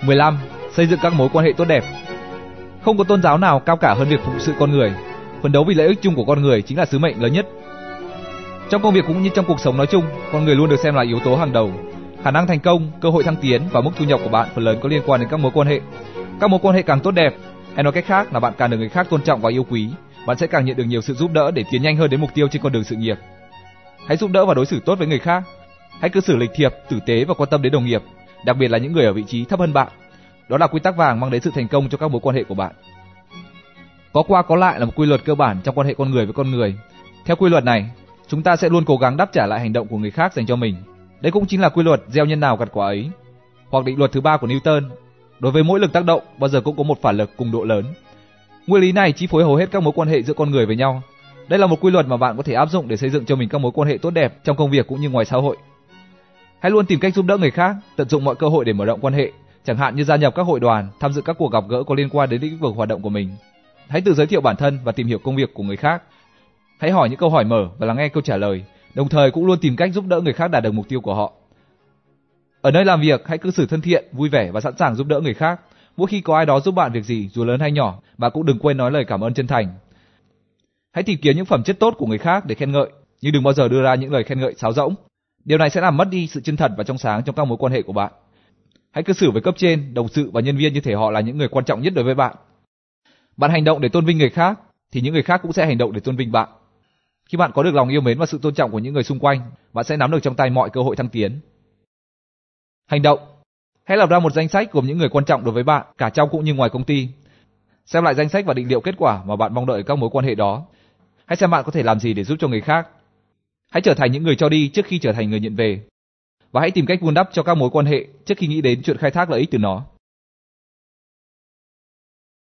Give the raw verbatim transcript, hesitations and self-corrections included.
mười lăm. Xây dựng các mối quan hệ tốt đẹp. Không có tôn giáo nào cao cả hơn việc phụng sự con người. Phấn đấu vì lợi ích chung của con người chính là sứ mệnh lớn nhất. Trong công việc cũng như trong cuộc sống nói chung, con người luôn được xem là yếu tố hàng đầu. Khả năng thành công, cơ hội thăng tiến và mức thu nhập của bạn phần lớn có liên quan đến các mối quan hệ. Các mối quan hệ càng tốt đẹp, hay nói cách khác là bạn càng được người khác tôn trọng và yêu quý, bạn sẽ càng nhận được nhiều sự giúp đỡ để tiến nhanh hơn đến mục tiêu trên con đường sự nghiệp. Hãy giúp đỡ và đối xử tốt với người khác. Hãy cư xử lịch thiệp, tử tế và quan tâm đến đồng nghiệp, đặc biệt là những người ở vị trí thấp hơn bạn. Đó là quy tắc vàng mang đến sự thành công cho các mối quan hệ của bạn. Có qua có lại là một quy luật cơ bản trong quan hệ con người với con người. Theo quy luật này, chúng ta sẽ luôn cố gắng đáp trả lại hành động của người khác dành cho mình. Đây cũng chính là quy luật gieo nhân nào gặt quả ấy, hoặc định luật thứ ba của Newton. Đối với mỗi lực tác động, bao giờ cũng có một phản lực cùng độ lớn. Nguyên lý này chi phối hầu hết các mối quan hệ giữa con người với nhau. Đây là một quy luật mà bạn có thể áp dụng để xây dựng cho mình các mối quan hệ tốt đẹp trong công việc cũng như ngoài xã hội. Hãy luôn tìm cách giúp đỡ người khác, tận dụng mọi cơ hội để mở rộng quan hệ, chẳng hạn như gia nhập các hội đoàn, tham dự các cuộc gặp gỡ có liên quan đến lĩnh vực hoạt động của mình. Hãy tự giới thiệu bản thân và tìm hiểu công việc của người khác. Hãy hỏi những câu hỏi mở và lắng nghe câu trả lời, đồng thời cũng luôn tìm cách giúp đỡ người khác đạt được mục tiêu của họ. Ở nơi làm việc, hãy cư xử thân thiện, vui vẻ và sẵn sàng giúp đỡ người khác. Mỗi khi có ai đó giúp bạn việc gì, dù lớn hay nhỏ, bạn cũng đừng quên nói lời cảm ơn chân thành. Hãy tìm kiếm những phẩm chất tốt của người khác để khen ngợi, nhưng đừng bao giờ đưa ra những lời khen ngợi sáo rỗng. Điều này sẽ làm mất đi sự chân thật và trong sáng trong các mối quan hệ của bạn. Hãy cư xử với cấp trên, đồng sự và nhân viên như thể họ là những người quan trọng nhất đối với bạn. Bạn hành động để tôn vinh người khác, thì những người khác cũng sẽ hành động để tôn vinh bạn. Khi bạn có được lòng yêu mến và sự tôn trọng của những người xung quanh, bạn sẽ nắm được trong tay mọi cơ hội thăng tiến. Hành động. Hãy lập ra một danh sách gồm những người quan trọng đối với bạn, cả trong cũng như ngoài công ty. Xem lại danh sách và định liệu kết quả mà bạn mong đợi ở các mối quan hệ đó. Hãy xem bạn có thể làm gì để giúp cho người khác. Hãy trở thành những người cho đi trước khi trở thành người nhận về. Và hãy tìm cách vun đắp cho các mối quan hệ trước khi nghĩ đến chuyện khai thác lợi ích từ nó.